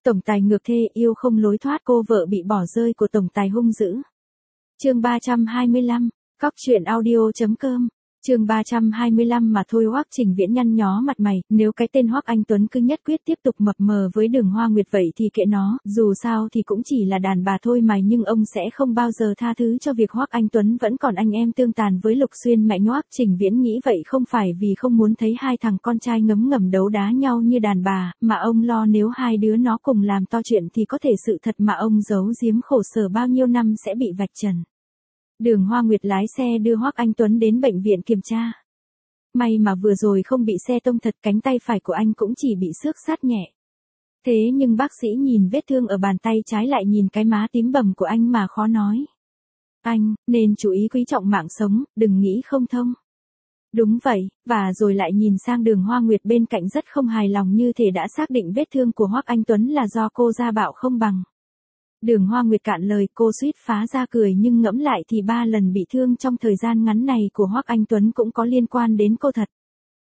Tổng tài ngược thê yêu không lối thoát, cô vợ bị bỏ rơi của tổng tài hung dữ. Chương 325, Cóc truyện audio.com. Chương 325 mà thôi. Hoắc Trình Viễn nhăn nhó mặt mày, nếu cái tên Hoắc Anh Tuấn cứ nhất quyết tiếp tục mập mờ với Đường Hoa Nguyệt vậy thì kệ nó, dù sao thì cũng chỉ là đàn bà thôi mà, nhưng ông sẽ không bao giờ tha thứ cho việc Hoắc Anh Tuấn vẫn còn anh em tương tàn với Lục Xuyên mẹ. Hoắc Trình Viễn nghĩ vậy không phải vì không muốn thấy hai thằng con trai ngấm ngầm đấu đá nhau như đàn bà, mà ông lo nếu hai đứa nó cùng làm to chuyện thì có thể sự thật mà ông giấu giếm khổ sở bao nhiêu năm sẽ bị vạch trần. Đường Hoa Nguyệt lái xe đưa Hoắc Anh Tuấn đến bệnh viện kiểm tra. May mà vừa rồi không bị xe tông thật, cánh tay phải của anh cũng chỉ bị xước sát nhẹ. Thế nhưng bác sĩ nhìn vết thương ở bàn tay trái, lại nhìn cái má tím bầm của anh mà khó nói. Anh nên chú ý quý trọng mạng sống, đừng nghĩ không thông. Đúng vậy, và rồi lại nhìn sang Đường Hoa Nguyệt bên cạnh rất không hài lòng, như thể đã xác định vết thương của Hoắc Anh Tuấn là do cô gia bạo không bằng. Đường Hoa Nguyệt cạn lời, cô suýt phá ra cười, nhưng ngẫm lại thì 3 lần bị thương trong thời gian ngắn này của Hoắc Anh Tuấn cũng có liên quan đến cô thật.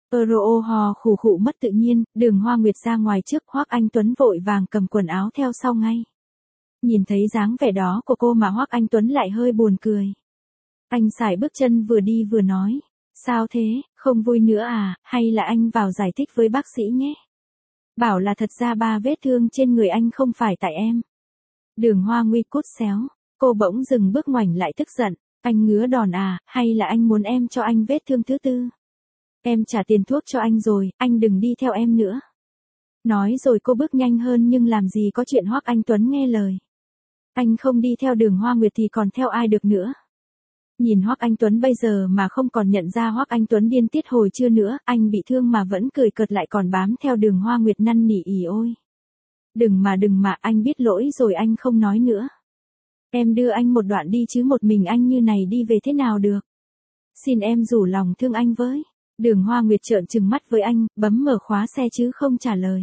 Hò khủ khụ mất tự nhiên, Đường Hoa Nguyệt ra ngoài trước, Hoắc Anh Tuấn vội vàng cầm quần áo theo sau ngay. Nhìn thấy dáng vẻ đó của cô mà Hoắc Anh Tuấn lại hơi buồn cười. Anh sải bước chân vừa đi vừa nói, sao thế, không vui nữa à, hay là anh vào giải thích với bác sĩ nhé. Bảo là thật ra 3 vết thương trên người anh không phải tại em. Đường Hoa Nguy cút xéo, cô bỗng dừng bước ngoảnh lại tức giận, anh ngứa đòn à, hay là anh muốn em cho anh vết thương thứ tư? Em trả tiền thuốc cho anh rồi, anh đừng đi theo em nữa. Nói rồi cô bước nhanh hơn, nhưng làm gì có chuyện Hoắc Anh Tuấn nghe lời. Anh không đi theo Đường Hoa Nguyệt thì còn theo ai được nữa. Nhìn Hoắc Anh Tuấn bây giờ mà không còn nhận ra Hoắc Anh Tuấn điên tiết hồi chưa nữa, anh bị thương mà vẫn cười cợt lại còn bám theo Đường Hoa Nguyệt năn nỉ ỉ ôi. Đừng mà, anh biết lỗi rồi, anh không nói nữa. Em đưa anh một đoạn đi chứ một mình anh như này đi về thế nào được. Xin em rủ lòng thương anh với. Đường Hoa Nguyệt trợn trừng mắt với anh, bấm mở khóa xe chứ không trả lời.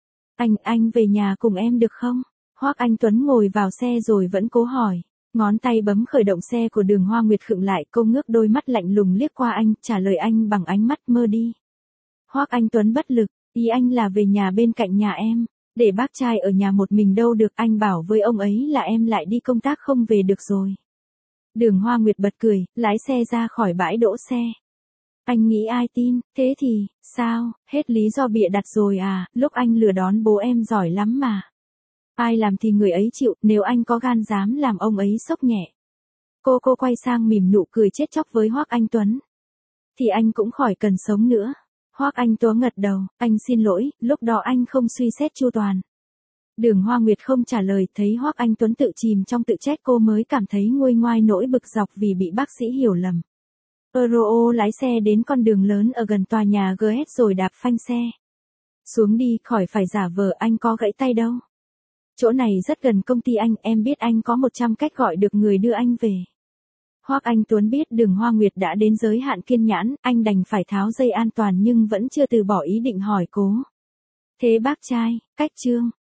Anh về nhà cùng em được không? Hoắc Anh Tuấn ngồi vào xe rồi vẫn cố hỏi. Ngón tay bấm khởi động xe của Đường Hoa Nguyệt khựng lại, cô ngước đôi mắt lạnh lùng liếc qua anh, trả lời anh bằng ánh mắt mơ đi. Hoắc Anh Tuấn bất lực, ý anh là về nhà bên cạnh nhà em. Để bác trai ở nhà một mình đâu được, anh bảo với ông ấy là em lại đi công tác không về được rồi. Đường Hoa Nguyệt bật cười, lái xe ra khỏi bãi đỗ xe. Anh nghĩ ai tin, thế thì, sao, hết lý do bịa đặt rồi à, lúc anh lừa đón bố em giỏi lắm mà. Ai làm thì người ấy chịu, nếu anh có gan dám làm ông ấy sốc nhẹ. Cô quay sang mỉm nụ cười chết chóc với Hoắc Anh Tuấn. Thì anh cũng khỏi cần sống nữa. Hoắc Anh Tuấn gật đầu, anh xin lỗi, lúc đó anh không suy xét chu toàn. Đường Hoa Nguyệt không trả lời, thấy Hoắc Anh Tuấn tự chìm trong tự trách, cô mới cảm thấy nguôi ngoai nỗi bực dọc vì bị bác sĩ hiểu lầm. Lái xe đến con đường lớn ở gần tòa nhà GS rồi đạp phanh xe. Xuống đi, khỏi phải giả vờ anh có gãy tay đâu. Chỗ này rất gần công ty anh, em biết anh có 100 cách gọi được người đưa anh về. Hoắc Anh Tuấn biết Đường Hoa Nguyệt đã đến giới hạn kiên nhẫn, anh đành phải tháo dây an toàn nhưng vẫn chưa từ bỏ ý định hỏi cố. Thế bác trai, cách Trương,